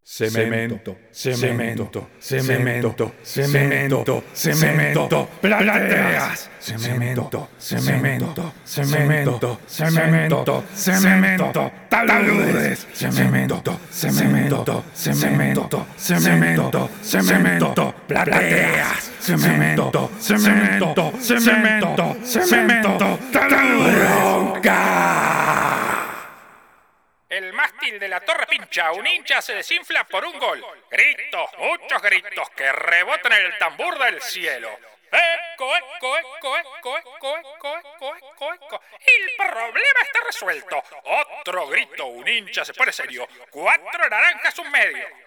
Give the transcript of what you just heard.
Cemento, cemento, cemento, cemento, cemento, plateas. Cemento, cemento, cemento, cemento, cemento, taludes. Cemento, cemento, cemento, cemento, cemento, plateas. Cemento, cemento, cemento, cemento, taludes. Bronca. El mástil de la torre pincha, un hincha se desinfla por un gol. Gritos, muchos gritos que rebotan en el tambor del cielo. Eco, eco, eco, eco, eco, eco, eco, eco, eco. El problema está resuelto. Otro grito, un hincha se pone serio. 4 naranjas, un medio.